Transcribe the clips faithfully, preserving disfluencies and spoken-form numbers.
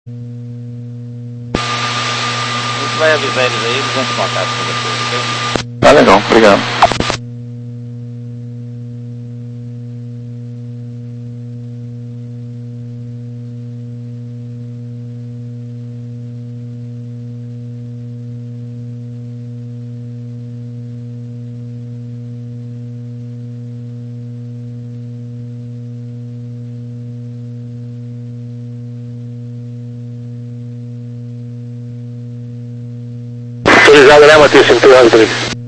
A gente vai avisar eles aí, eles vão te contar com depois, ok? Tá legal, obrigado. Autorizado, né, Matheus? cinco três nove três.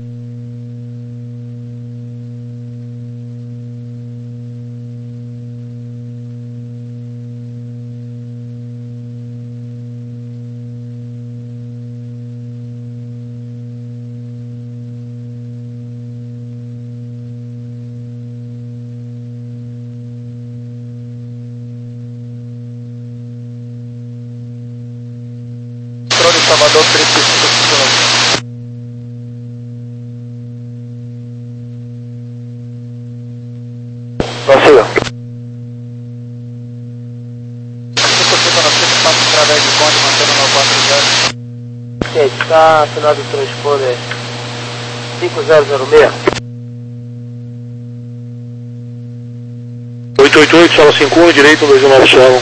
Controle Salvador trinta e cinco funcionando. Prossiga. cinco cinco nove cinco, passo através de Conde, mantendo nove quatro zero. Gente, está assinado o transponder cinco zero zero seis. oito oito oito, sala cinco um, direito dois um nove sala.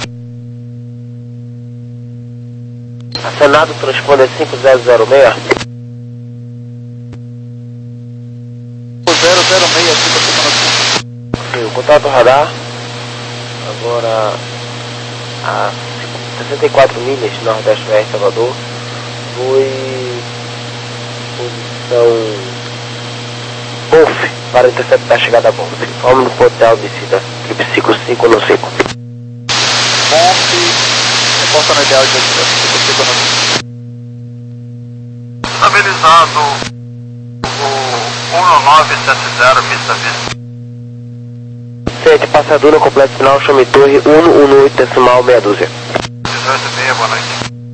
Assinado o transponder cinco zero zero seis. zero zero seis, cinco cinco nove cinco. O contato radar, agora a sessenta e quatro milhas nordeste oeste Salvador, foi posição Golf para interceptar a chegada a Golf. Informe no ponto de descida, equipe cinco cinco no cinco. Golf, reporta no ideal de cinco cinco nove cinco. Estabilizado o um nove sete zero, vista vista. sete, passadura, completo final, chame torre um um oito decimal meia dúzia. dezoito e meia, boa noite.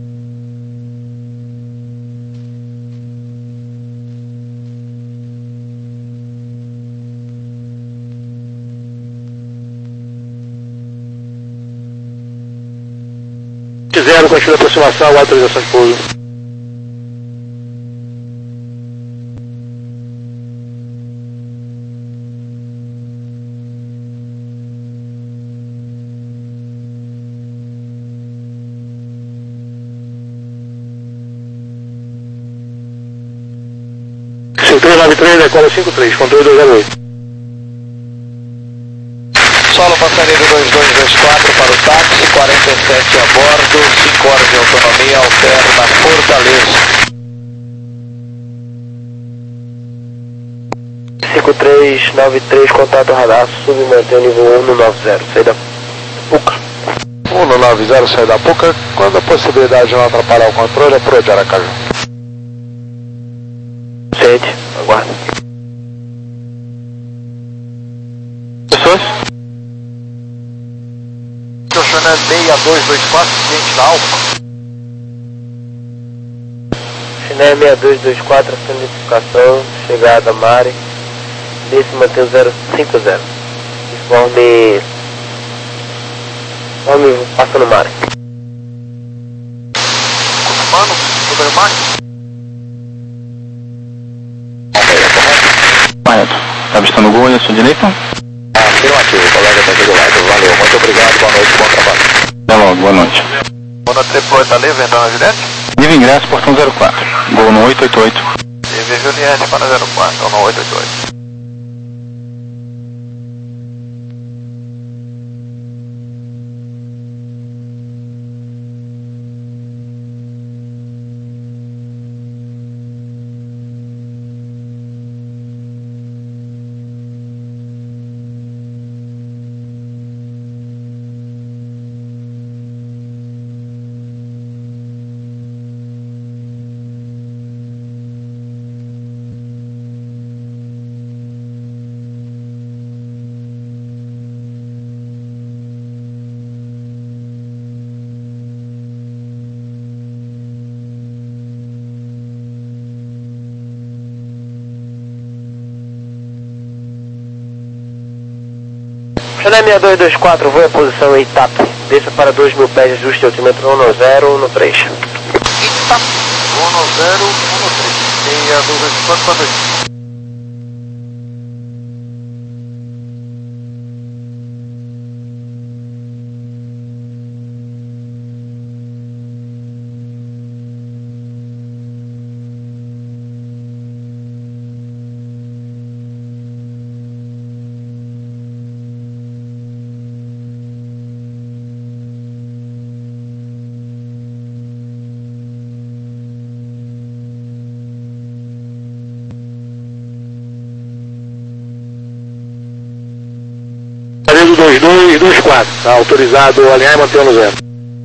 Zero, continua a aproximação, autorização de pouso. cinco três nove três, decola cinco três, controle dois zero oito. Solo passageiro dois dois dois quatro para o táxi, quarenta e sete a bordo, cinco horas de autonomia, alterna Fortaleza. cinco três nove três, contato radar, submantém nível um no nove zero, saída Puca. um no nove zero, saída Puca, quando a possibilidade de não atrapalhar o controle é por onde Aracaju. Sente, aguarda. Pessoas? Estacionando seis dois dois quatro, cliente da Alfa. China seis dois dois quatro, identificação, chegada Mari, desse mantém zero cinco zero. Informe. Informe passa no Mari. Confirmando, número Mari. Correto. Tá avistando o gol aí à sua direita? Afirmativo, o colega está aqui do lado. Valeu, muito obrigado, boa noite, bom trabalho. Até logo, boa noite. Boa noite, Triplo, tá livre, entrando na Juliette? Livre ingresso, portão zero quatro. Gol no oito oito oito. Livre Juliette para zero quatro, no oito oito oito. China seis dois dois quatro, voa a posição em T A P. Desça para dois mil pés, ajuste altímetro um zero um três. Eita! um zero um três. E a dois dois quatro para dois. dois dois dois quatro, tá autorizado alinhar e manter no zero.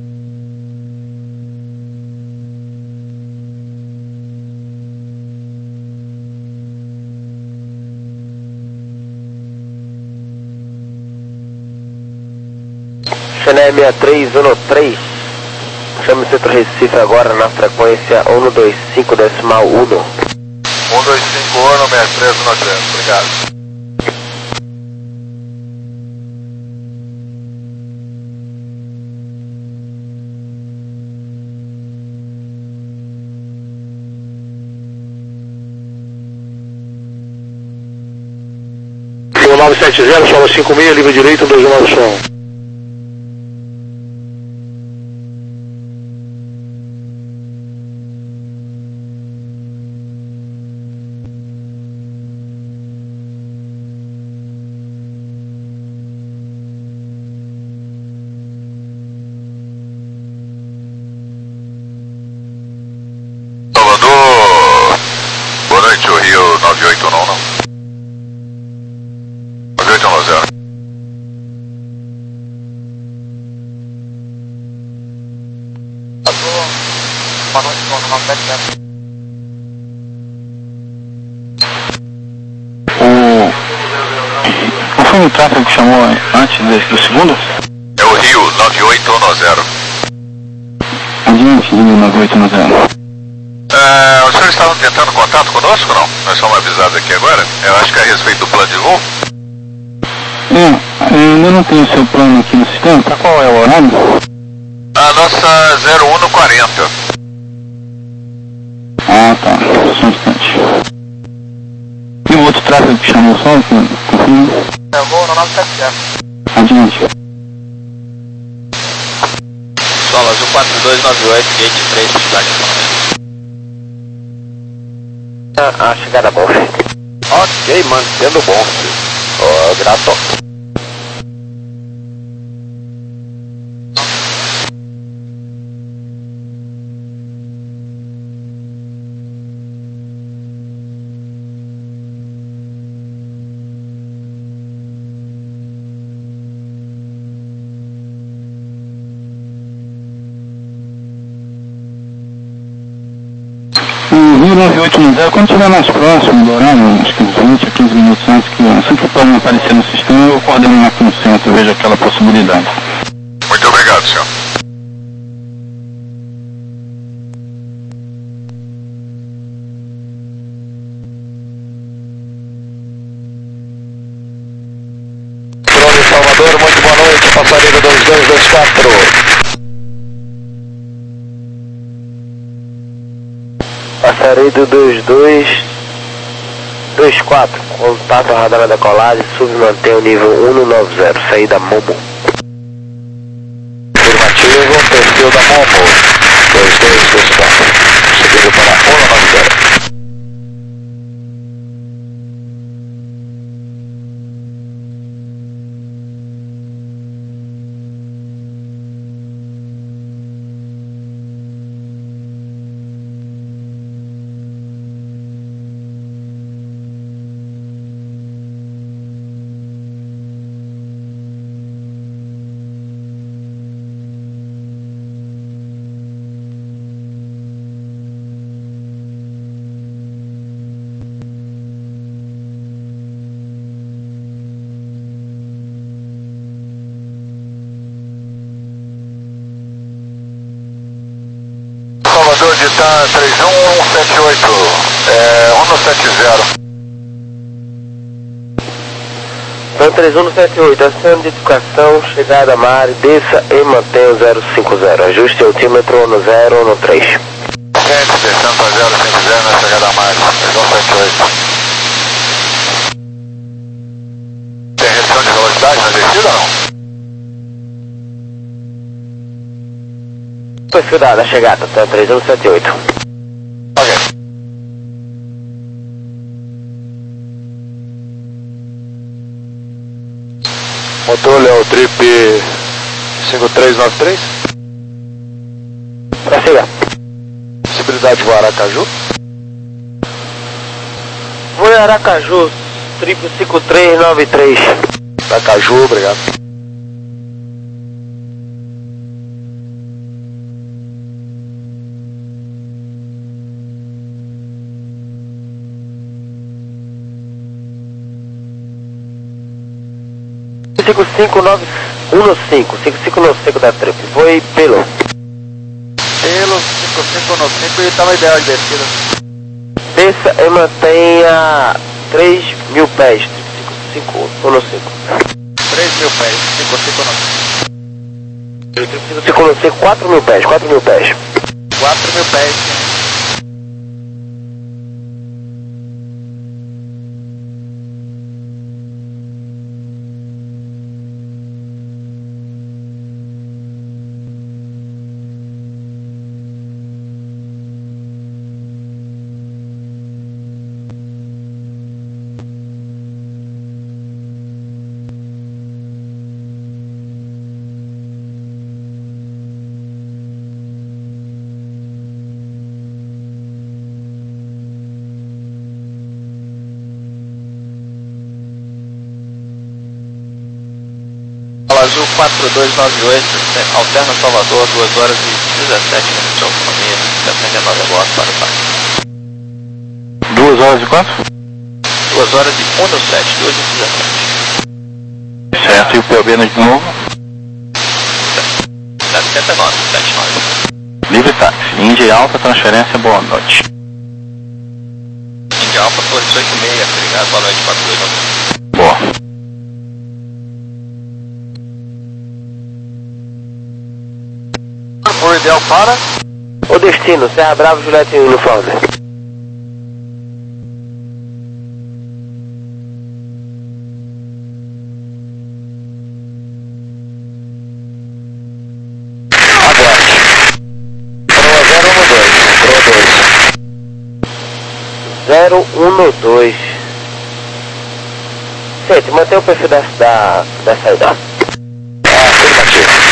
Chané seis três um três, chama o centro Recife agora na frequência um dois cinco decimal um. um dois cinco um seis três um zero, obrigado. nove sete zero, solo cinco seis, livre direito, dois um nove som. Salvador, boa noite, o Rio nove oito não, não. nove oito um zero. Boa noite, nove sete zero. O... Qual foi o tráfego que chamou antes desse, do segundo? É o Rio nove oito um zero. Adiante, Rio nove oito um zero. É, os senhores estavam tentando contato conosco ou não? Nós somos avisados aqui agora. Eu acho que é a respeito do plano de voo. É, eu ainda não tenho o seu plano aqui no sistema. Para qual é o horário? A nossa zero um quarenta. Ah, tá. Só um instante. E o outro tráfego que chamou só? Confirma. É o voo no nove sete zero. Adiante. Solo Azul quatro dois nove oito, gate três, cidade de A, a chegada bom. Ok, mantendo bom, filho. Oh, grato. O Rio nove oito um zero, quando estiver mais próximo do horário, acho que vinte a quinze minutos antes, que assim que o plano aparecer no sistema, eu coordeno aqui no centro, vejo aquela possibilidade. Muito obrigado, senhor. Drone Salvador, muito boa noite, passageiro dois dois dois quatro. Passaredo dois dois dois quatro, contato radar da decolagem, submantém o nível um nove zero, saída Momo. Afirmativo, perfil da Momo, dois dois dois quatro, seguindo para um nove zero. Salvador de Itan três um um sete oito, é, um sete zero. Tanto três um sete oito, aceno de educação, chegada a mar, desça e mantenha o zero cinco zero. Ajuste o altímetro no zero um três. Ok, descendo para zero cinco zero na chegada a mar, três um sete oito. Tem redução de velocidade na descida ou não? Perfil da da chegada, tanto três um sete oito. Ok. Motor Léo Trip cinco três nove três. Prossiga. Possibilidade de voar Aracaju. Vou Aracaju, trip cinco três nove três. Aracaju, obrigado. cinco cinco nove um cinco, cinco cinco nove cinco da trip. Foi pelo. Pelo cinco cinco nove cinco e estava ideal de descida. Desça e mantenha três mil pés. cinco cinco um cinco. três mil pés, cinco cinco nove cinco. cinco nove cinco, quatro mil pés, quatro mil pés. quatro mil pés. Azul quatro dois nove oito, alterna Salvador, duas horas e dezessete minutos de autonomia, setenta e nove a bordo para o parque. Duas horas e quanto? duas horas e dezessete, duas e dezessete. Certo, e o P O B de novo? setenta e nove, setenta e nove. Livre táxi, Índia Alfa, transferência, boa noite. Índia Alfa, Torres oito seis, obrigado, boa noite, quatro dois nove oito. Boa. Por ideal para? O destino, Serra Brava, Juliette Uniforme. zero um dois. Sente, mantém o perfil da, da, da saída. Ah, afirmativo.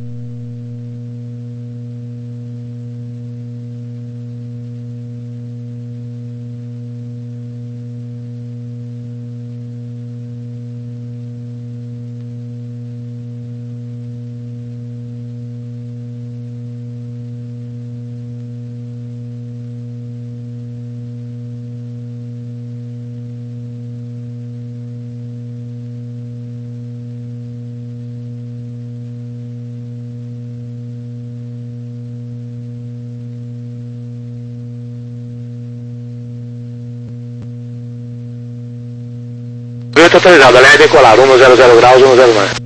Atualizado, alerta decolar, um zero zero graus, um zero mais.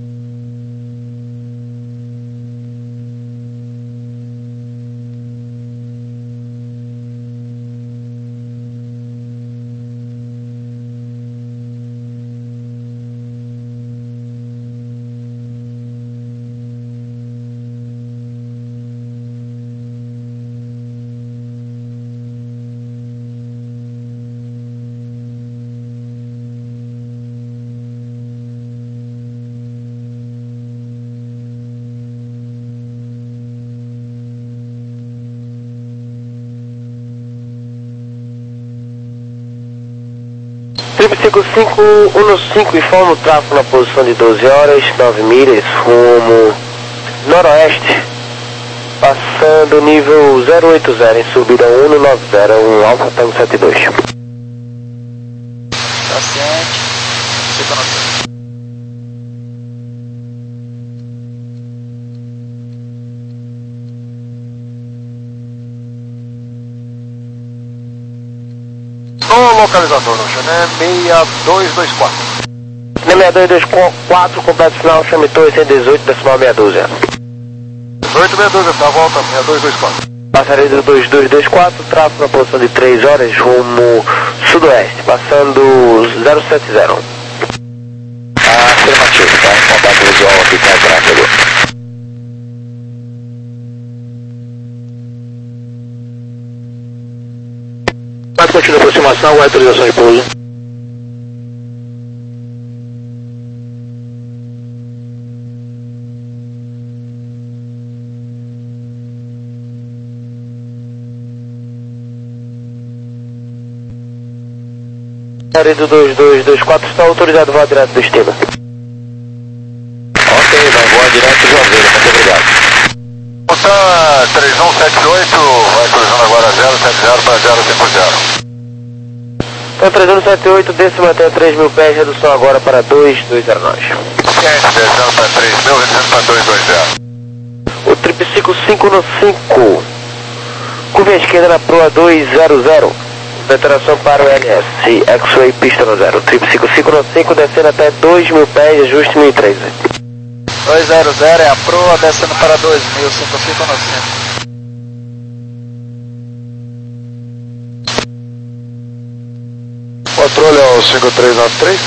Trip cinco cinco um cinco, informa o tráfego na posição de doze horas, nove milhas, rumo noroeste, passando nível zero oito zero em subida um nove zero, um Alfa Tango setenta e dois. Tá ciente. Fica no tempo. No localizador, no Chané seis dois dois quatro. seis dois dois quatro, completo final, chame torre cento e dezoito, decimal meia dúzia. dezoito, meia dúzia, tá, volta, seis dois dois quatro. Passaria do dois dois dois quatro, tráfego na posição de três horas, rumo sudoeste, passando zero sete zero. Afirmativo, tá? Em contato visual aqui com o tráfego. Quatro continua a aproximação, aguarda autorização de pouso. Passaria do dois dois dois quatro, está autorizado voar direto do destino. Ok, vai voar direto de Juazeiro, muito obrigado. Moção três um sete oito, vai cruzando agora zero sete zero para zero cinco zero. Então três um sete oito, décima até três mil pés, redução agora para dois dois zero nove. Ciente, descendo para três mil, reduzindo para dois dois zero. O trip cinco cinco no cinco, curva à esquerda na proa dois zero zero, deteração para o L S, X-Way pista no zero, trip cinco cinco no cinco, descendo até dois mil pés, ajuste mil e treze. dois zero zero é a proa, descendo para dois mil, cinco cinco no cinco. Controle ao cinco três nove três.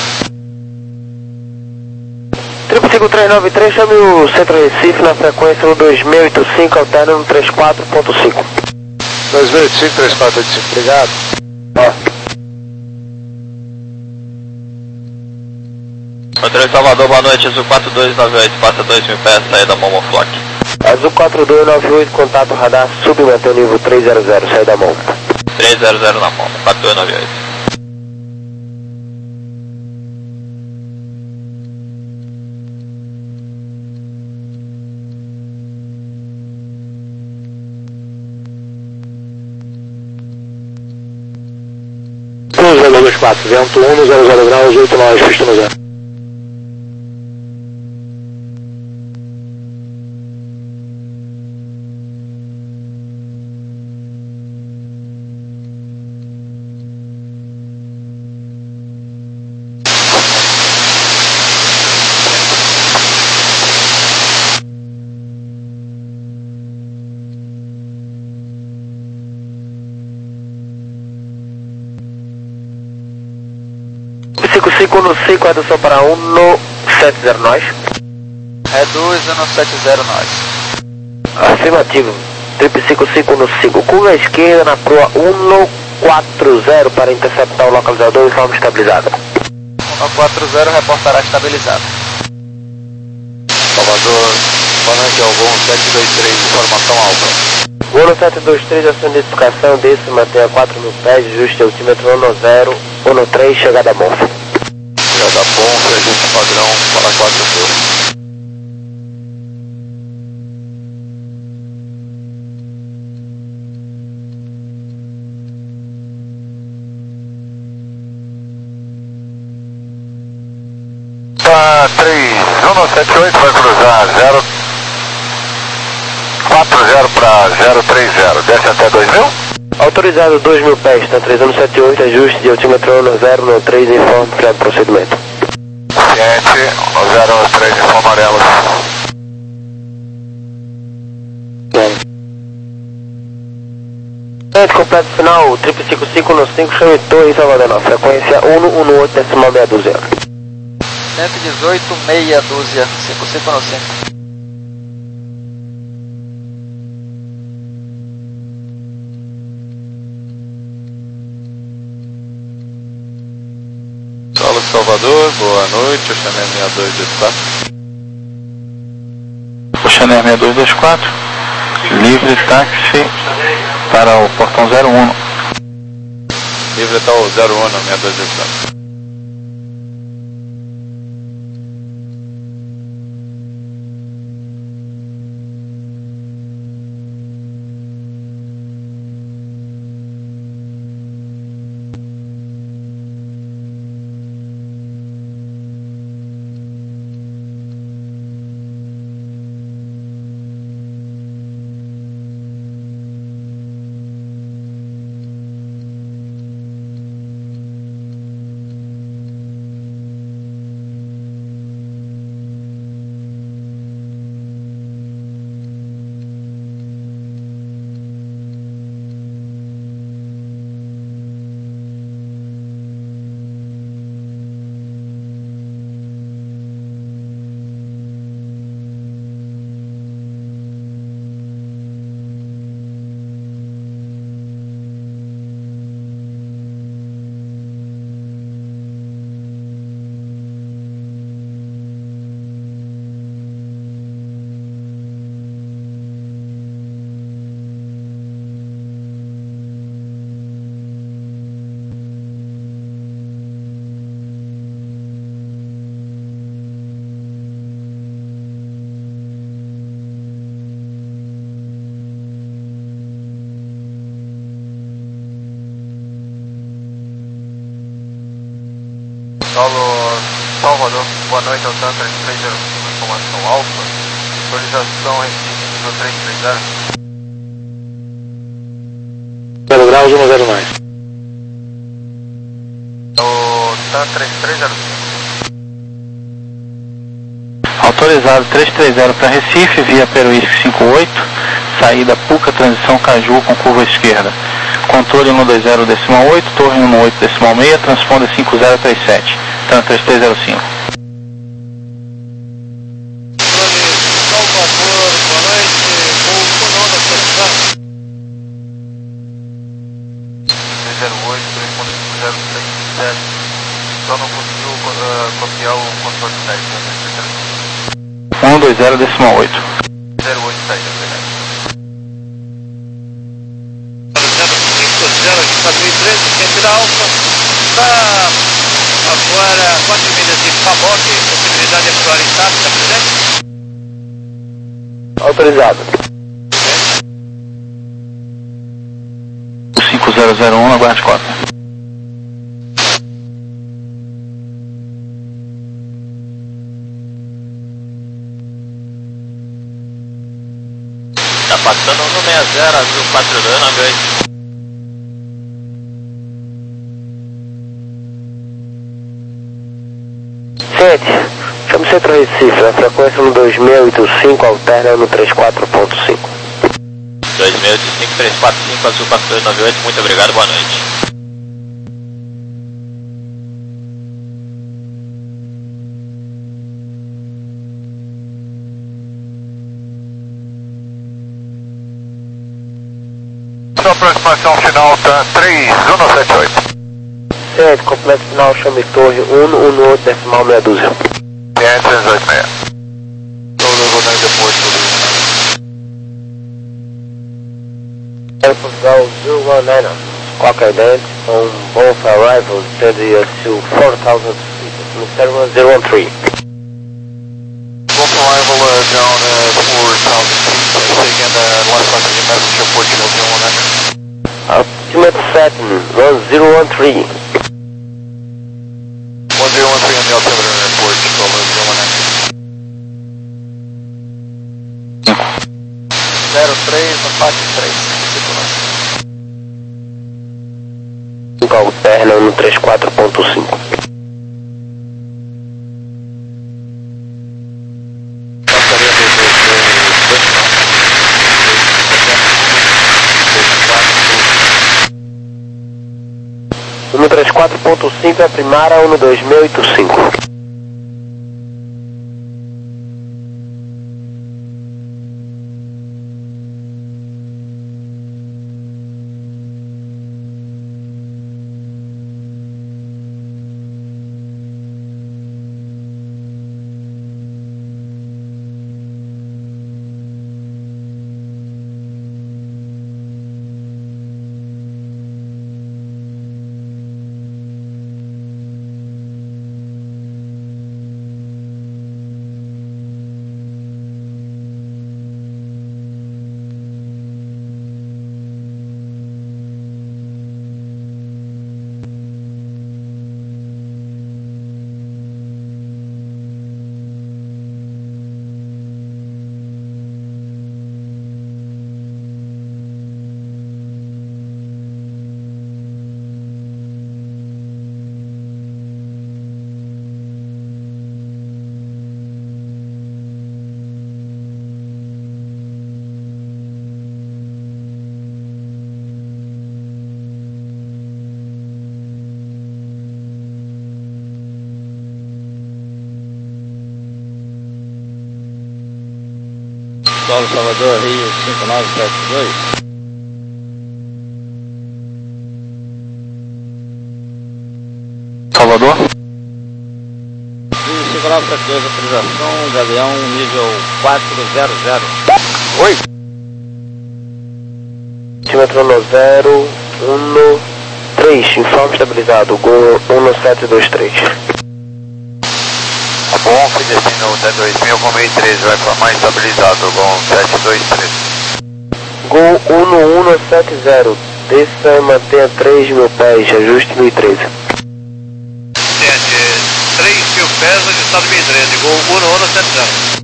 Trip cinco três nove três, chame o Centro Recife na frequência no dois mil e oitenta e cinco, alterna no trinta e quatro ponto cinco. dois mil e oitenta e cinco, três quatro oito cinco, obrigado. Ó. Controle Salvador, boa noite, Azul quatro dois nove oito, passa dois mil pés, saída Momoflock. Azul quatro dois nove oito, contato radar, submeteu nível três zero zero, sai da mão. três zero zero na Momo, quatro dois nove oito. zero dois quatro, vento um no zero zero graus, oito nove, pista no zero. cinco cinco no cinco, redução para um no sete zero nove. Reduz no sete zero nove. Afirmativo. Trip cinco cinco no cinco. Curva à esquerda na proa um no quatro zero para interceptar o localizador de forma estabilizada. um no quatro zero reportará estabilizado. Salvador, boa noite, Algon sete dois três, informação alta. Voo no sete dois três, ação de identificação, desce, mantenha quatro mil pés, ajuste altímetro um no zero, um no três, chegada a Monf. Chegada a Monf, ajuste padrão para quatro mil. Tá três um sete oito, vai cruzar zero quatro zero para zero três zero, desce até dois mil. Autorizado dois mil pés, está três um sete oito, ajuste de altímetro um no zero, um no três, informe para o procedimento. Ciente, o zero um três, informe amarelo. Antes completo final, trip cinco cinco no cinco, chame Torre Salvador na frequência um no um no oito, decimal meia dúzia. cento e dezoito, meia dúzia, cinco cinco no cinco. Solo Salvador, boa noite, Oceaner seis dois dois quatro. Oceaner seis dois dois quatro, livre táxi para o portão zero um. Livre está o zero um, seis dois dois quatro. Solo Salvador, boa noite, ao TAN três três zero cinco, informação Alfa, atualização Recife, nível três três zero. zero graus, um zero mais. O TAN três três zero cinco. Autorizado três três zero para Recife, via Peruísque cinco oito, saída Puca, transição Caju com curva esquerda. Controle um dois zero decimal oito, torre um oito decimal seis, transponder cinco zero três sete, TAN três três zero cinco. Salvador, boa noite, voo Sonora, atualizado. três zero oito, responde cinco zero três sete, só não conseguiu uh, copiar o controle de teste, né? um dois zero decimal oito. zero oito saída, verdade. zero cinco zero aqui para mil e treze, Quempira Alfa, está agora quatro milhas de Paboque, possibilidade de atuar em TAP, está presente? Autorizado. cinco zero zero um, aguarde cota. Tá passando no seis zero, azul quatro dois nove oito. Sete, chamo Centro Recife, a frequência no dois mil e oitenta e cinco, alterna no trinta e quatro ponto cinco. dois mil e cinco três quatro cinco, azul quatro dois nove oito, muito obrigado, boa noite. Sua aproximação final, TAN três um sete oito. Sete, complexo final, chame Torre um um oito decimal meia dúzia. trezentos e oitenta e seis. Estou levando depois tudo. Air Portugal zero one nine, Squawk Ident, on both arrivals, steady to four thousand feet, Mister one zero one three. Both arrival uh, down uh, four thousand feet, uh, taking the last passenger message of Portugal zero one nine. Altimeter setting, one zero one three. one zero one three on the altimeter at Portugal zero one nine. zero três, no faixa três. Alterna no trinta e quatro ponto cinco. No trinta e quatro ponto cinco é a primária, no dois mil e oitenta e cinco. Solo Salvador, Rio cinco nove sete dois. Salvador? Rio cinco nove sete dois, autorização, Gavião, nível quatro zero zero. Oi. Altímetro no zero um três, informe estabilizado, Gol um sete dois três. Bom, fui destino até dois mil com meio treze, vai para mais estabilizado, Gol sete dois três. Gol um um sete zero, desça e mantenha três mil pés, ajuste mil e treze. Entende, Besa de estado dois mil e treze, gol um no um sete zero.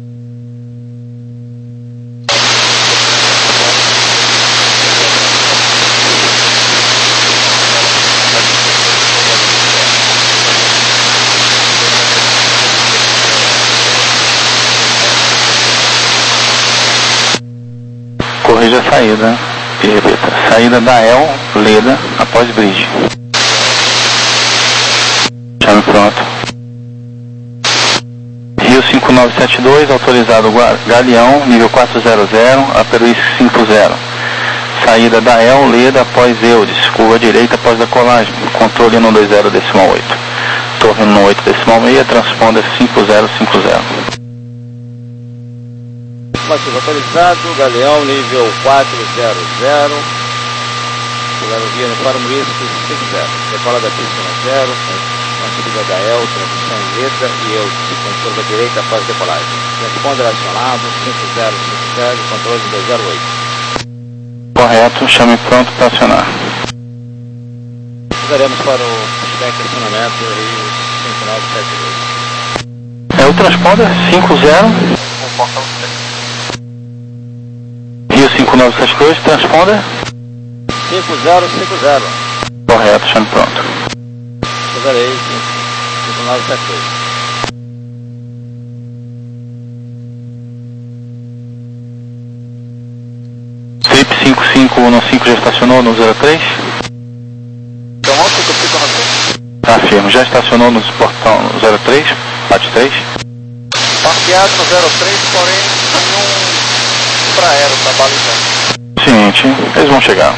Corrija a saída e repita. Saída da El, Leda, após bridge. Chame pronto. Rio cinco nove sete dois, autorizado Galeão, nível quatrocentos, Aperuís cinco zero. Saída da El, Leda, após Eudes, curva direita após decolagem. Controle no dois zero decimal oito. Torre no oito decimal seis, transponder cinco zero cinco zero. Motivo autorizado, Galeão, nível quatrocentos, via uniforme risco cinco zero, decola da pista no zero, com subida da El, transição em letra e eu, com curva direita após decolagem. Transponder acionado, cinco zero cinco zero, controle dois zero oito. Correto, chame pronto para acionar. Usaremos para o pushback acionamento Rio cinco nove sete dois. É o transponder cinco zero. Rio cinco nove sete dois, transponder cinco zero cinco zero. Correto, chame pronto. Usarei cinco nove sete dois. Trip cinco cinco um cinco já estacionou no zero três? Então, ontem que eu fico na Afirmo, já estacionou no portão no zero três? Bate três? Parqueado no zero três, porém tem um infraero trabalhando. Seguinte, eles vão chegar.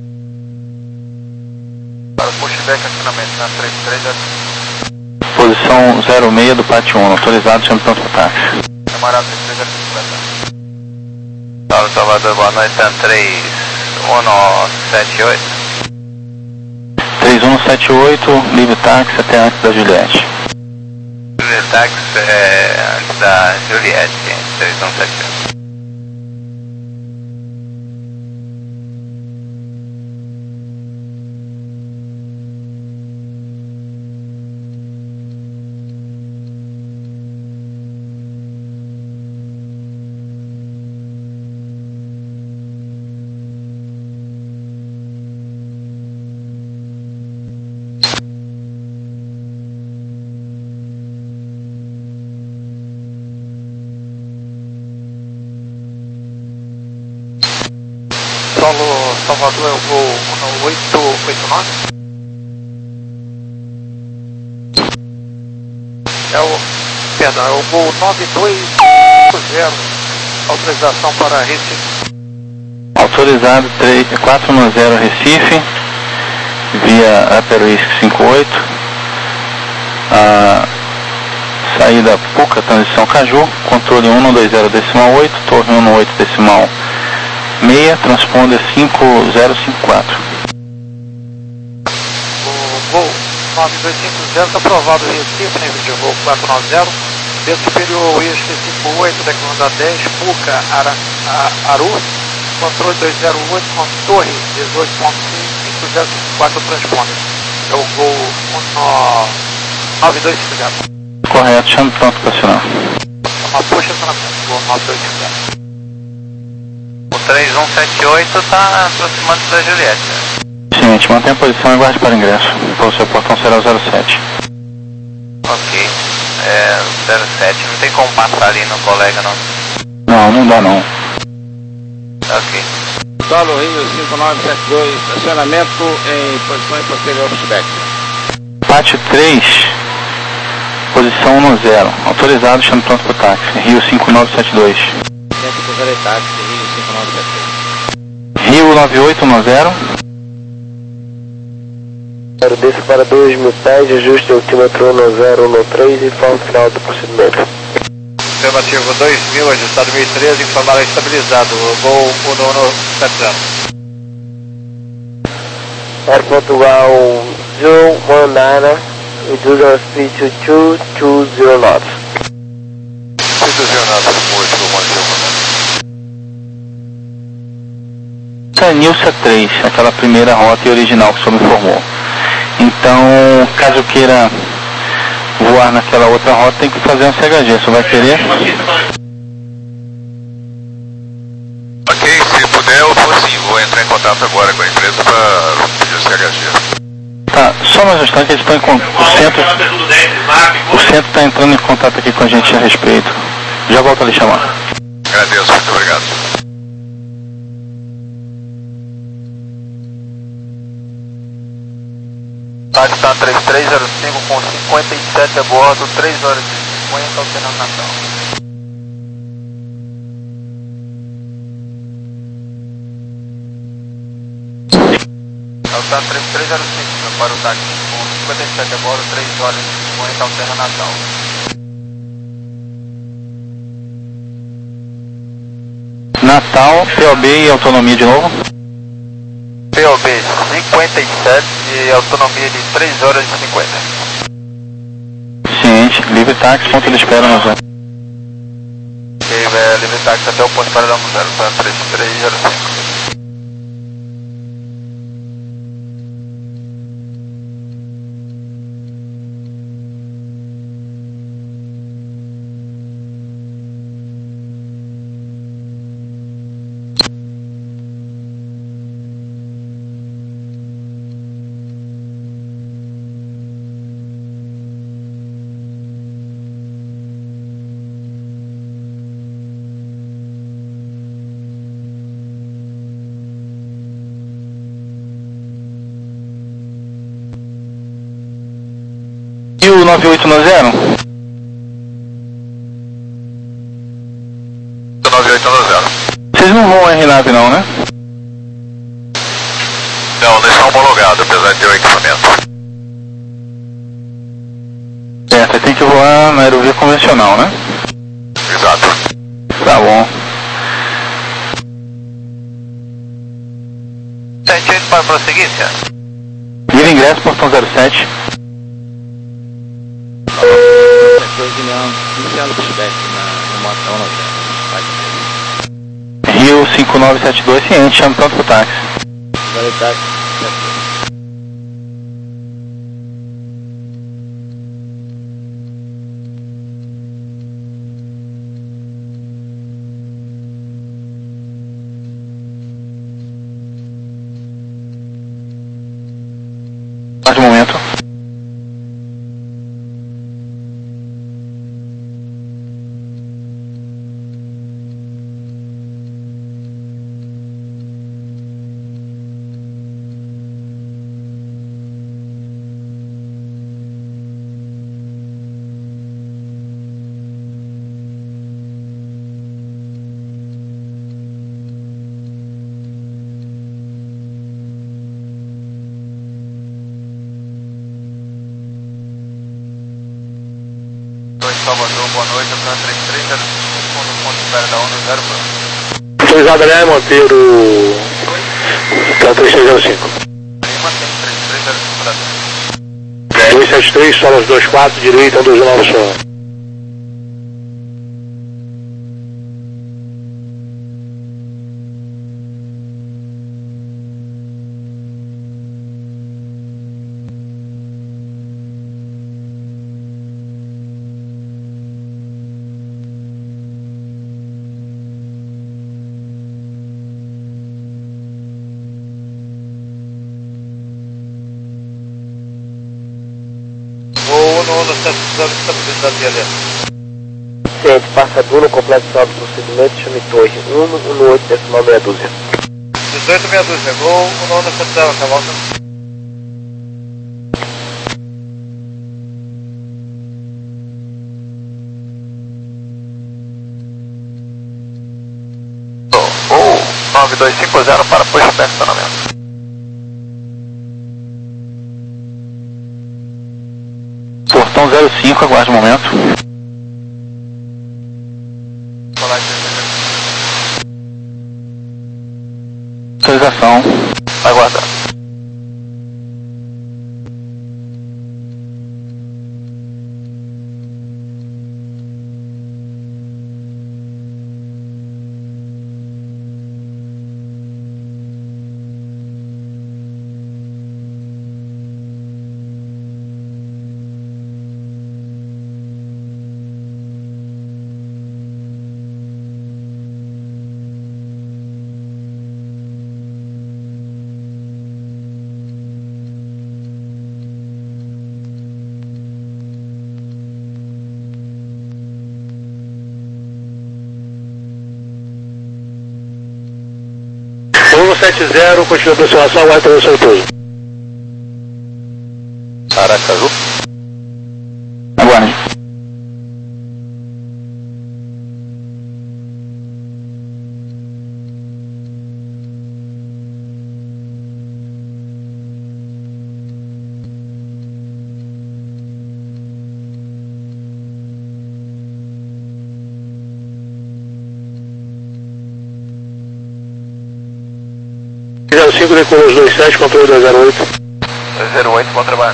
Para o pushback acionamento na três três é Posição zero seis do pátio um, autorizado, chame pronto para táxi. camarada três três é completado. Salve Salvador, boa noite, três um sete oito. três um sete oito, livre táxi até antes da Juliette. Livre táxi é antes da Juliette, três um sete oito. Solo Salvador é o voo no oito oito nove? É o, perdão, é o voo nove dois zero, autorização para Recife. Autorizado quatro um zero Recife, via Aperuís cinco oito, a saída Puca, transição Caju, controle um no dois zero decimal oito, torre um no oito decimal seis, transponder cinco zero cinco quatro. O voo nove dois cinco zero está aprovado em Recife, nível de voo quatro nove zero, peso superior I S P cinco oito, declarando a dez, Puca, Ara, a, Aru, controle dois zero oito, com torre dezoito ponto cinco, cinco zero cinco quatro, transponder. É o voo nove dois cinco zero. Correto, chame pronto para acionar. É uma puxa acionamento, voo nove dois cinco zero. O três um sete oito está aproximando da Juliette. Seguinte, mantenha a posição e guarde para ingresso. O seu portão será o zero sete. Ok. É, zero sete, não tem como passar ali no colega não? Não, não dá não. Ok. Solo Rio cinco nove sete dois, acionamento em posições posterior ao pushback. Pátio três, posição um no zero, autorizado, chame pronto para o táxi. Rio cinco nove sete dois. Dentro do zero táxi, Rio cinco nove sete dois. Rio nove oito um zero. Zero desce para dois mil pés, ajuste o altímetro no zero no três e forma final do procedimento. Afirmativo dois mil, ajustado dois mil e treze, informado estabilizado, voo um no sete zero. Air Portugal zero one nine, reduce our speed to two two zero knots. Essa é Nilsa três, aquela primeira rota original que o senhor me informou. Então, caso queira voar naquela outra rota tem que fazer um C H G, você vai querer? Ok, se puder eu vou sim, vou entrar em contato agora com a empresa para pedir o C H G. Tá, só mais um instante, eles estão em contato. O centro o centro está entrando em contato aqui com a gente a respeito. Já volto a lhe chamar. Agradeço, muito obrigado. Pakistan três três zero cinco com cinquenta e sete a bordo, três horas e cinquenta, alterando Natal. Pakistan três três zero cinco, para o táxi com cinquenta e sete a bordo, três horas e cinquenta, alterando Natal. Natal, P O B e autonomia de novo? P O B cinquenta e sete e autonomia de três horas e cinquenta. Ciente, livre táxi, ponto de espera no zero. Ok, é, livre táxi até o ponto de espera no zero, tá? três três zero cinco. E o nove oito nove zero? nove oito nove zero. Vocês não vão R nove não, né? Não, não está homologado, apesar de ter o equipamento. É, você tem que voar na aerovia convencional, né? Exato. Tá bom. sete oito para prosseguência. Livre ingresso, portão zero sete. Reunião, iniciando o pushback na, no motel no zero. Rio cinco nove sete dois, ciente, chama pronto pro táxi. Vale táxi. Mais um momento. Salvador, boa noite, Plan três três zero cinco, no ponto de espera da ONU zero Plan. Autorizado H, Monteiro, Plan três três zero cinco. Mantém três três zero cinco para dentro. dois sete três, solas dois quatro, direita, um dois nove só. Voo no Ono sete zero, estabilidade aérea. Ciente, passador no complexo de procedimento, chame torre um um oito decimal meia dúzia. dezoito meia dúzia, voo no Ono sete zero, cavalca. Voo nove dois cinco zero para pushback estacionamento. Portão zero cinco, aguarde um momento. Autorização. Aguardar. sete zero, continua a aproximação, aguarda a transição em pouso. Aracaju. Aguarde. zero cinco, decolos dois sete, controle dois zero oito. dois zero oito, bom trabalho.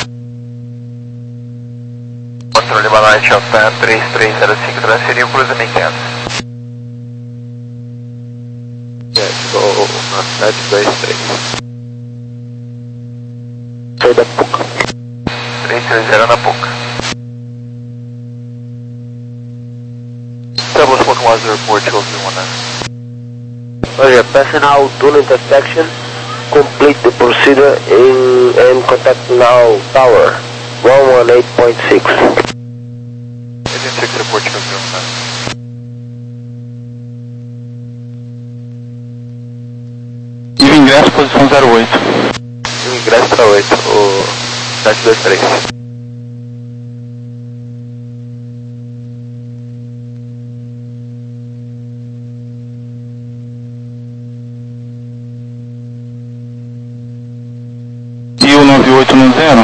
Controle Balite Alpha três três zero cinco, transferiu o cruzamento quinhentos. Estou na sete dois três. Sou da Puca. três três zero na Puca. Double Spoken was the report to everyone now. Roger, passing out dual intersection, complete the procedure in, and contact now tower one one eight point six. eight six report to everyone now. E o ingresso, posição zero oito. E o ingresso para oito, o sete dois três. E o nove oito no zero.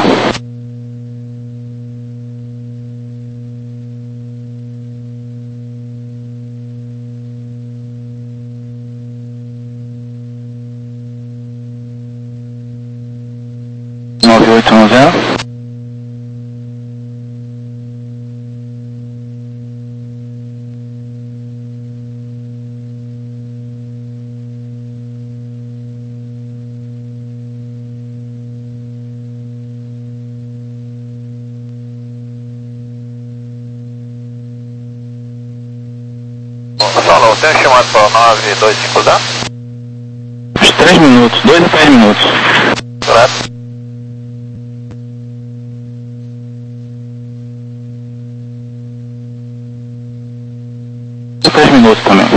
nove oito no zero. Solo, tem um chamado para o nove dois cinco zero? Uns três minutos, dois a três minutos. Correto? três minutos também.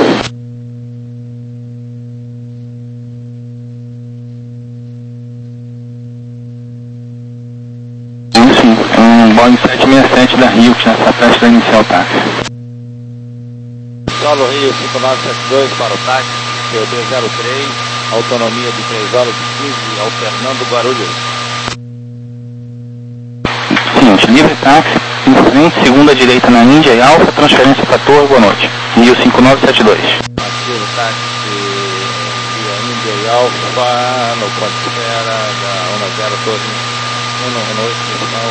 Sim, é um Boeing sete seis sete da Rio que já está prestes a iniciar o táxi. Solo Rio cinco nove sete dois para o táxi, P O D zero três, autonomia de três horas e quinze, alternando Guarulhos. Seguinte, livre táxi, em frente, segunda direita na Índia e Alfa, transferência para Torre, boa noite. Rio cinco nove sete dois. Ativo táxi via Índia e Alfa, no ponto de espera da um zero Torre, um oito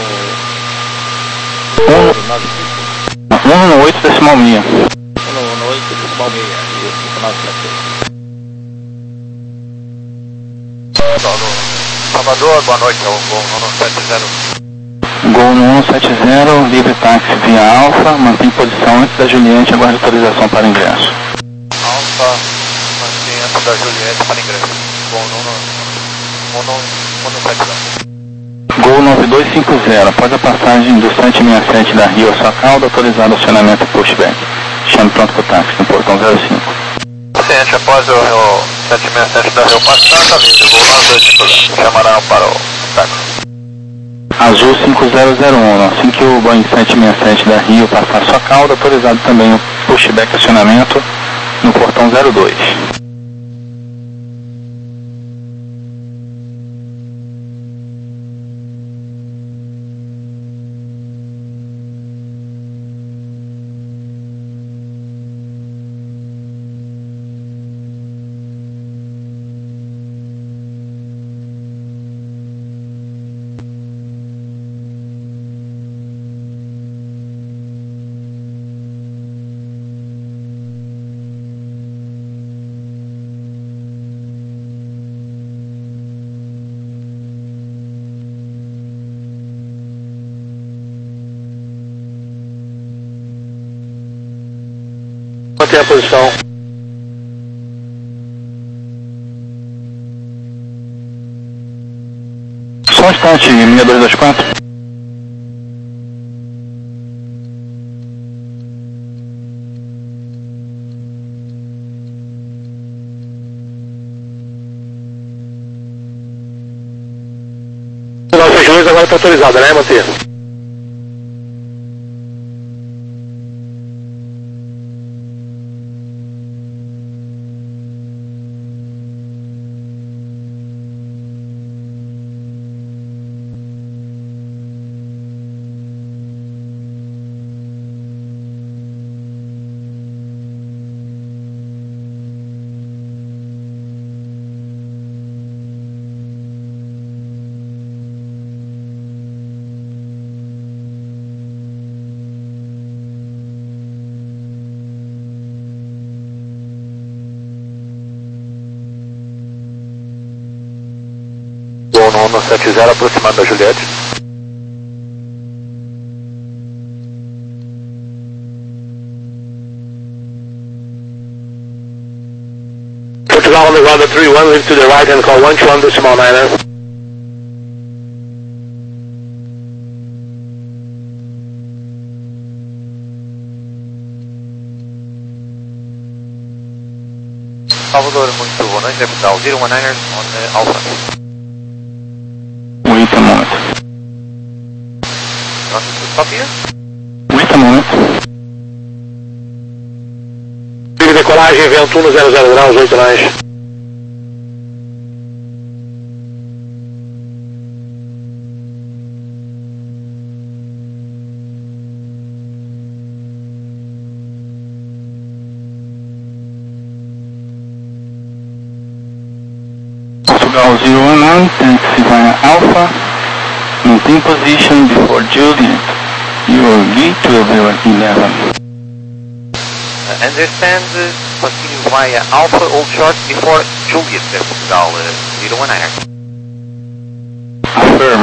decimal um oito decimal meia. um oito decimal meia, Rio cinco nove sete dois. Solo, Salvador, boa noite, é o Gol um sete zero. Gol no um sete zero, livre táxi via Alfa, mantém posição antes da Juliette, aguarda autorização para ingresso. Alfa, mantém antes da Juliette para ingresso. Gol no um sete zero. Gol nove dois cinco zero, após a passagem do sete seis sete da Rio a sua cauda, autorizado acionamento pushback. Chame pronto para o táxi no portão zero cinco. Paciente, após o, o sete seis sete da Rio passar, está livre. Gol nove dois cinco zero. Chamarão para o táxi. Azul cinco zero zero um, assim que o Boeing sete seis sete da Rio passar sua cauda, autorizado também o pushback acionamento no portão zero dois. Manter a posição. Só um instante, seis dois dois quatro. agora está autorizada, né, manter? um sete zero aproximando da Juliette. Portugal on the ground at three one, leave to the right and call one two one decimal niner. Salvador, muito boa noite, é Portugal, zero one niner on uh, Alpha. Wait a moment. Want to stop here? Wait a moment. Tive decolagem, vento um zero zero graus, oito nós. Portugal zero one nine, taxi via Alpha, maintain position before Juliet. Your gate will be eleven. Uh, understand, uh, continue via Alpha, hold short before Juliet, uh, Portugal, uh, zero one niner. Affirm.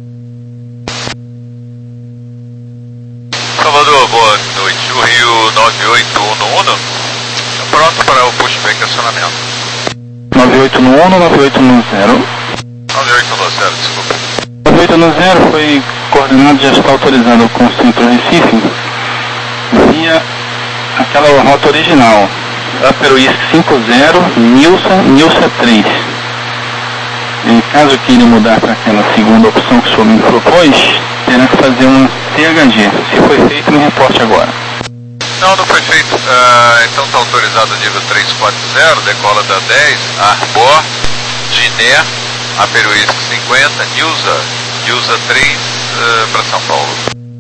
Salvador, boa noite. O Rio nove oito um no Uno, pronto para o pushback acionamento. nove oito no um, nove oito no zero. nove oito no zero, desculpa. nove oito no zero foi coordenado, já está autorizado com o centro Recife via aquela rota original. Upper Whisky cinco zero, Nilsa, Nilsa três. Em caso queira mudar para aquela segunda opção que o senhor me propôs, terá que fazer uma C H G. Se foi feito, me reporte agora. Não, não foi feito. Uh, então está autorizado nível três quatro zero, decola da dez, Arbor, Giné, Aperuísque cinquenta, Nilsa, Nilsa três uh, para São Paulo.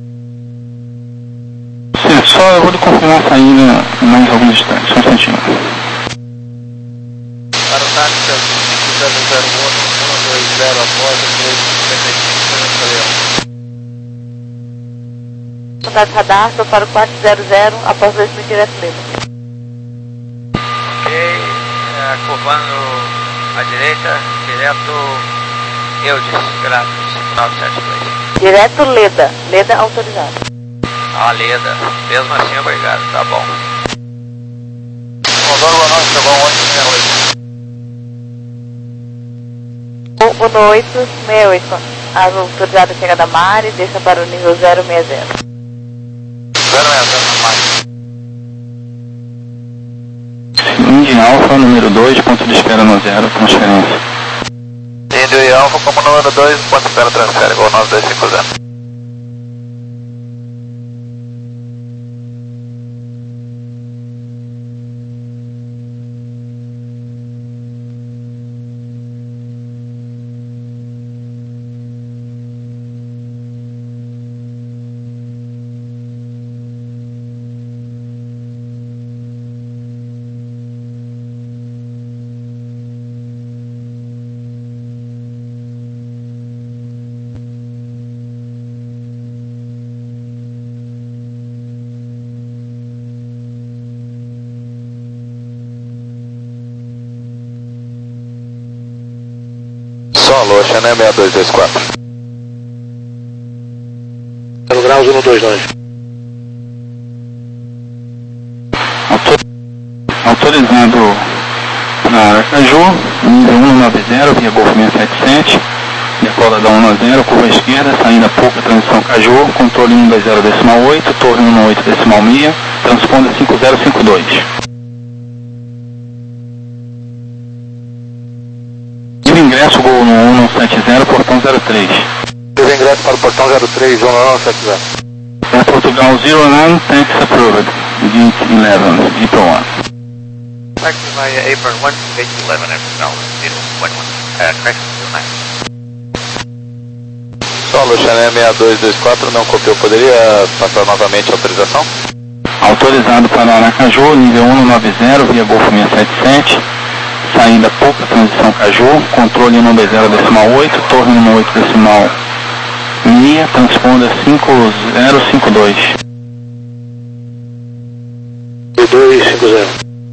Sim, só eu vou lhe confirmar a saída em mais alguns instantes, só um instantinho. Aeronáutica cinco zero zero um, um dois zero após três cinquenta e cinco, Contato radar, estou para o quatro zero zero, após dois mil direto livre. Ok, é, curvando à direita, direto Eudes, Graças, cinco nove sete dois. Direto Leda, Leda autorizado. Ah, Leda, mesmo assim obrigado, tá bom. Condor, boa noite, tá bom, oito seis oito. Boa noite, seis oito. A autorizada chegada Mari, deixa para o nível zero seis zero. Indy Alpha, número dois, ponto de espera no zero, transferência. Indy Alpha como número dois, ponto de espera transfere, igual nove dois cinco zero. Solo, Xané seis dois dois quatro. zero graus, um dois nove. Autorizado para Aracaju, nível um nove zero, via Golfo seiscentos e setenta e sete, decola da um zero, curva esquerda, saída pouca, transição Caju, controle um dois zero decimal oito, torre um oito decimal seis, transponda cinco zero cinco dois. Ingresso Gol no um sete zero, portão zero três. ingresso para o portão zero três, um nove sete zero. Air Portugal zero nine, thanks approved. Gate eleven, April one. Taxi via apron one, gate eleven, Portugal zero one one. Uh, correction zero nine. Solo Channel seis dois dois quatro não copiou, poderia passar novamente a autorização? Autorizado para Aracaju, nível um nove zero, via Golfo seiscentos e setenta e sete, saída pouca, transição Caju, controle um dois zero decimal oito, torre um oito decimal meia, transponder cinco zero cinco dois. dois cinco zero.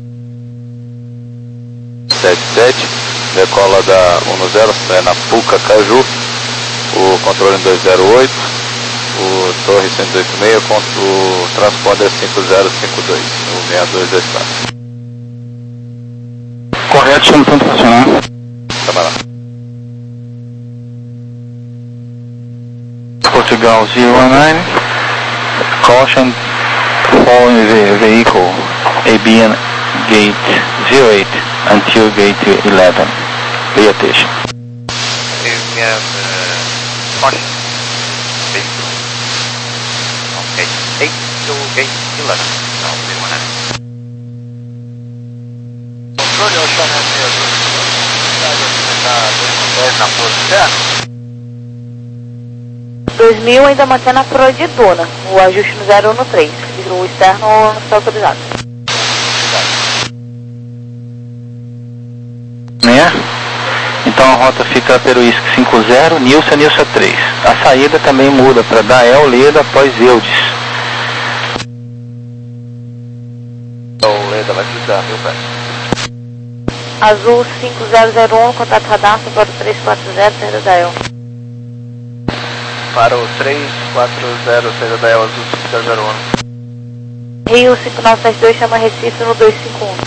sete sete, decola da um zero, é na Puca Caju, o controle dois zero oito, o torre cento e oito seis, o transponder cinco zero cinco dois, o seis dois dois quatro. Correto, chama tanto funcionar. Camarada. Portugal zero nine, caution following the vehicle A B N gate zero eight until gate eleven. Pay attention. We have uh, caution. Vehicle. Okay, eight to gate eleven. No, zero one nine. Controle ao Channel seis dois dez na posição. dois mil ainda mantém a proa de Duna, o ajuste no zero um três, o externo não está autorizado. Né? Então a rota fica Peruísque cinco zero, Nilsa, Nilsa três. A saída também muda para Dael, Leda, após Eudes. O Leda vai ficar, meu pai. Azul cinco zero zero um, contato radar, para o três quatro zero, saída Dael. Para o três quatro zero, saída da El Azul cinco zero zero um. Rio cinco nove sete dois, chama Recife no dois cinco um.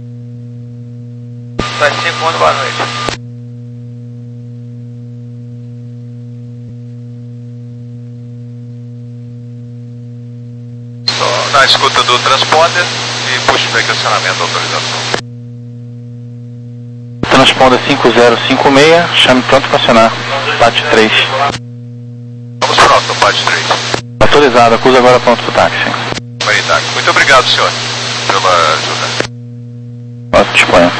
dois cinco um, boa noite. Estou na escuta do transponder e puxo para acionamento da autorização. Transponder cinco zero cinco seis, chame pronto para acionar. P A T três. Vamos pronto, P A T três. Autorizado, acusa agora pronto para o táxi. Maritac. Muito obrigado, senhor, pela ajuda. Posso disponha.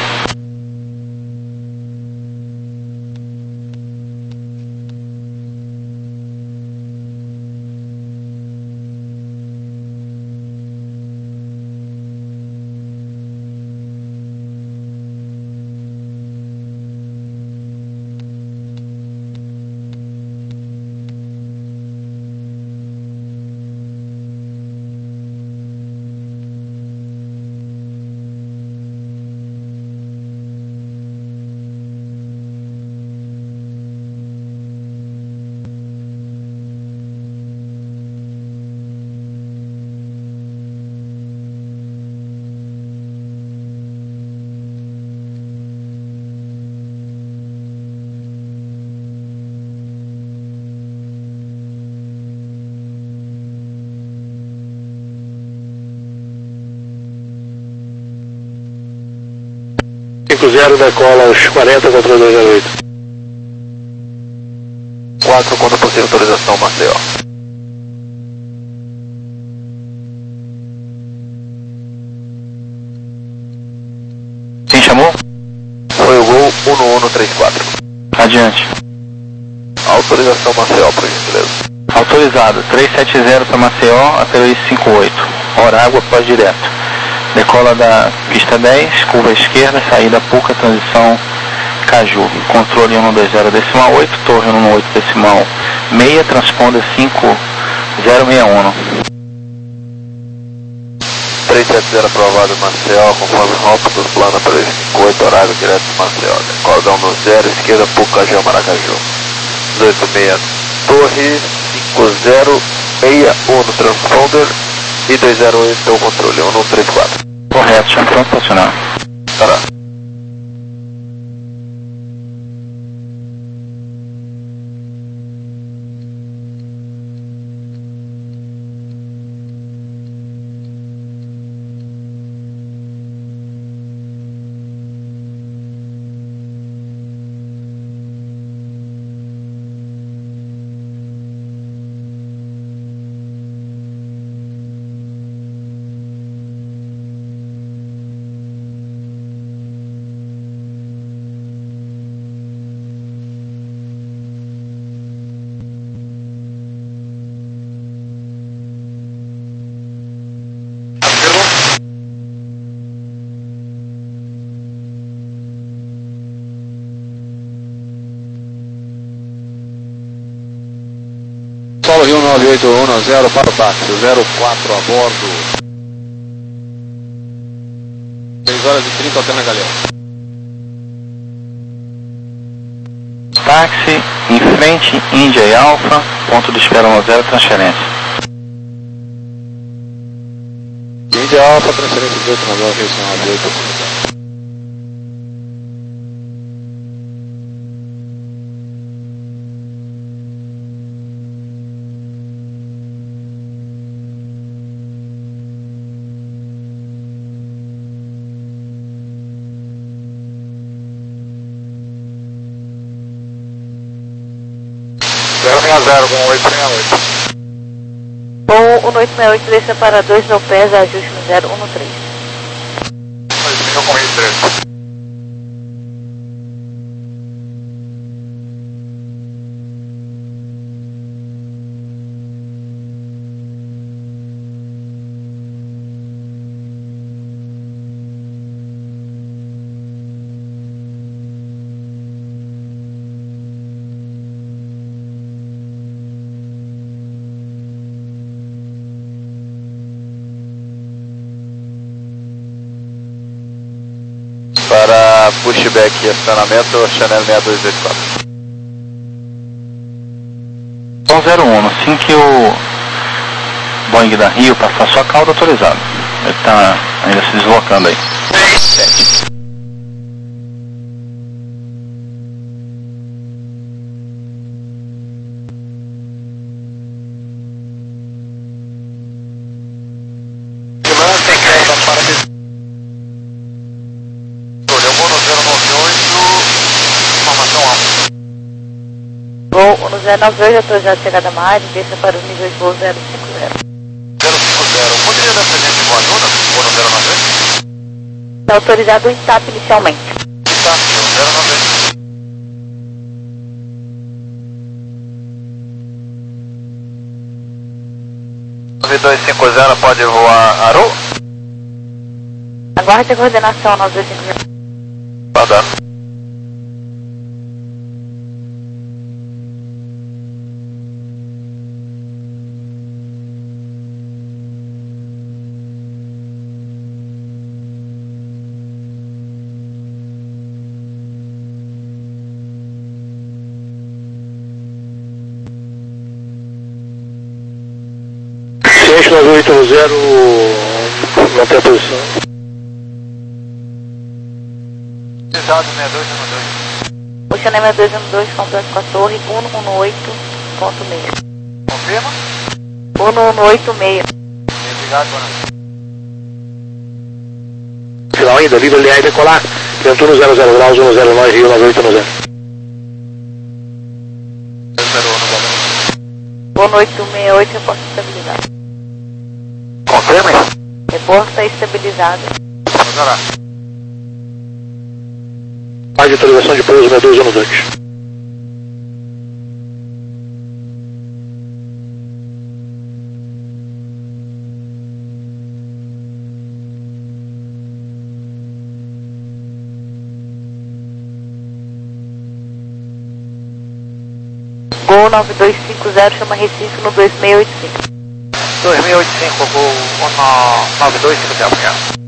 cinco zero, decola aos quarenta, controle dois zero oito. quatro, quando possível, autorização, Maceió. Quem chamou? Foi o Gol um um três quatro. Adiante. Autorização, Maceió, por gentileza. Autorizado, trezentos e setenta para Maceió, a Peruísque cinco oito. Hora água, pós direto. Decola da pista dez, curva esquerda, saída Puca, transição Caju. Controle um dois zero decimal oito, torre um oito decimal meia, transponder cinco zero seis um. três sete zero aprovado, Maceió, conforme rota do plano para cinco oito, horário direto de Maceió. Decola da um zero, esquerda Puca, Caju, Maracaju. dezoito seis, torre cinco zero seis um no transponder e dois zero oito é o controle, um um três quatro. Correto, chama pronto para acionar. Tará. nove oito um zero para o táxi, zero quatro a bordo. seis horas e trinta, Altena Galeão. Táxi em frente, Índia e Alfa, ponto de espera no zero, transferência. Índia Alfa, transferência de oito nove nove, Rio nove oito um. zero seis zero, com oito seis oito. Bom, um oito seis oito deixa para dois no pés, ajuste no zero um três. Fica com oito três. Para pushback e acionamento, Chanel seis dois oito quatro. Então zero um, assim que o Boeing da Rio passar sua cauda, autorizado. Ele está ainda se deslocando aí. sete. Voo no zero nove oito, autorizado chegada à área, deixa para o nível de voo zero cinco zero. zero cinco zero. Poderia dar presente com a Luna, ou no zero nove oito? Está autorizado o I T A P inicialmente. Tá, zero nove oito. nove dois cinco zero pode voar Aru? Aguarde a coordenação nove dois cinco zero. Tá dando. Ciente nove oito um zero, manter a posição. Pesado seis dois um dois. O Chanel seis dois um dois, completo com a torre cento e dezoito ponto seis. Confirma? cento e dezoito ponto seis. Obrigado, boa noite. Final ainda, livre L A e decolar. Vento no zero zero graus, um zero nove, Rio nove oito um zero. cento e oito seis oito, reporta estabilizado. Confirme? Reporta estabilizado. Vamos orar. Mais de atualização de pouso, seis dois um dois. Gol nove dois cinco zero, chama Recife no dois seis oito cinco. dois seis oito cinco, Gol nove dois cinco zero, obrigado.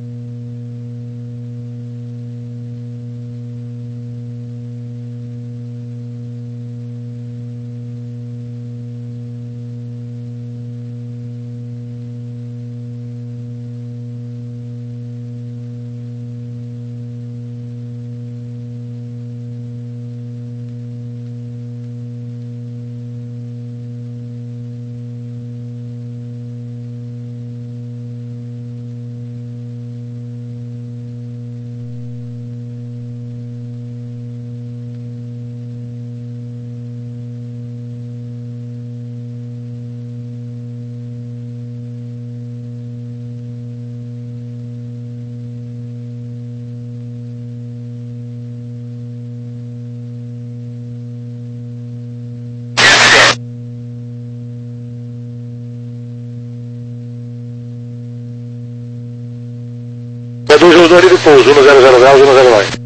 seis dois um dois, livre pouso, um zero zero graus, um zero nove.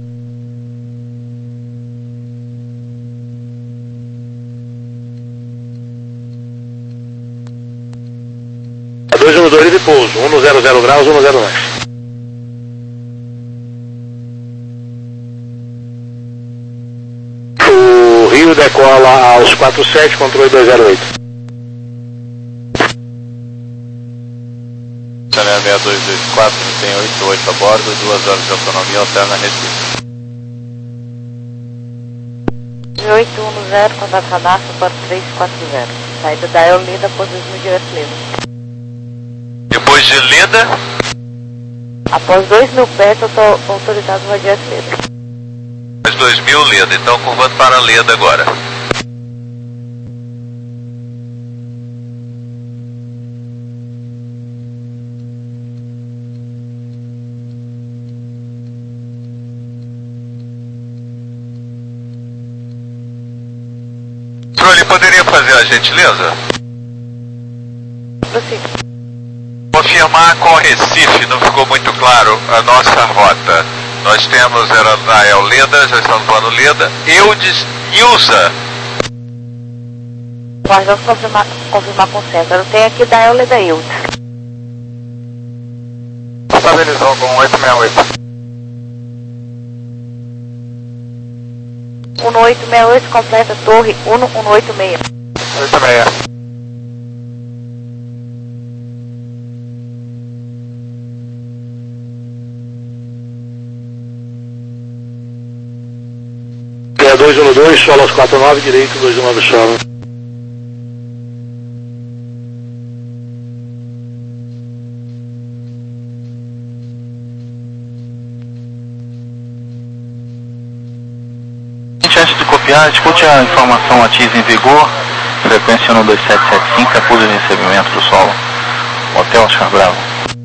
dois um dois de pouso, um zero zero graus, um zero nove. O Rio decola aos quatro sete, controle dois zero oito. Channel seis dois dois quatro, tem oito oito a bordo, duas horas de autonomia alterna Recife. oito um zero, contato radar, suporte três quatro zero. Saída da Eolida após dois mil de U S Lida. Depois de Lida, Após dois mil pés, eu estou autorizado no U S Lida. mais dois mil Lida, então curvando para Lida agora. Ele poderia fazer a gentileza? Prossiga. Confirmar com Recife, não ficou muito claro a nossa rota. Nós temos, era na El Leda, já estamos voando Leda, Eudes, Nilza. Mas vamos confirmar, confirmar com o centro. Eu tenho aqui da Eolida Eudes. Estabilizou com oito seis oito. um oito seis oito, completa torre um um oito seis. oito seis. É dois um dois, solo aos quatro nove, direito dois um nove solo. Antes de copiar, escute a informação A T I S em vigor, frequência um dois sete sete cinco, acusa de recebimento do solo. Hotel Oscar Bravo.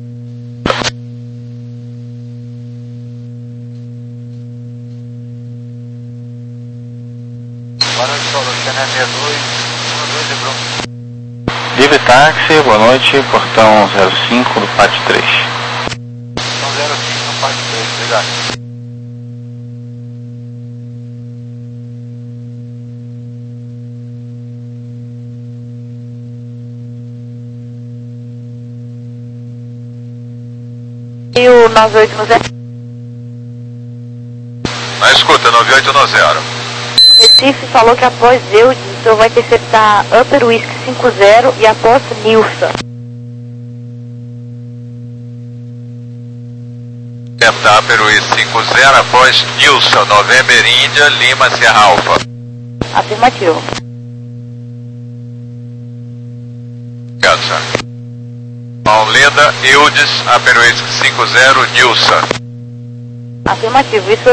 Boa noite, solo, Channel seis dois, um dois de Bruno. Livre táxi, boa noite, portão zero cinco do pátio três. São zero cinco no parte três, obrigado. E o nove oito um zero? Na escuta, nove oito um zero. Recife falou que após Eudes, o senhor vai interceptar Upper Whisky cinco zero e após Nilsa. Tentar Peruí cinco zero após Nilson, November Índia, Lima, Sierra Alfa. Afirmativo. Obrigado, senhor. Leda, Eudes, Aperuí cinco zero, Nilson. Afirmativo. Isso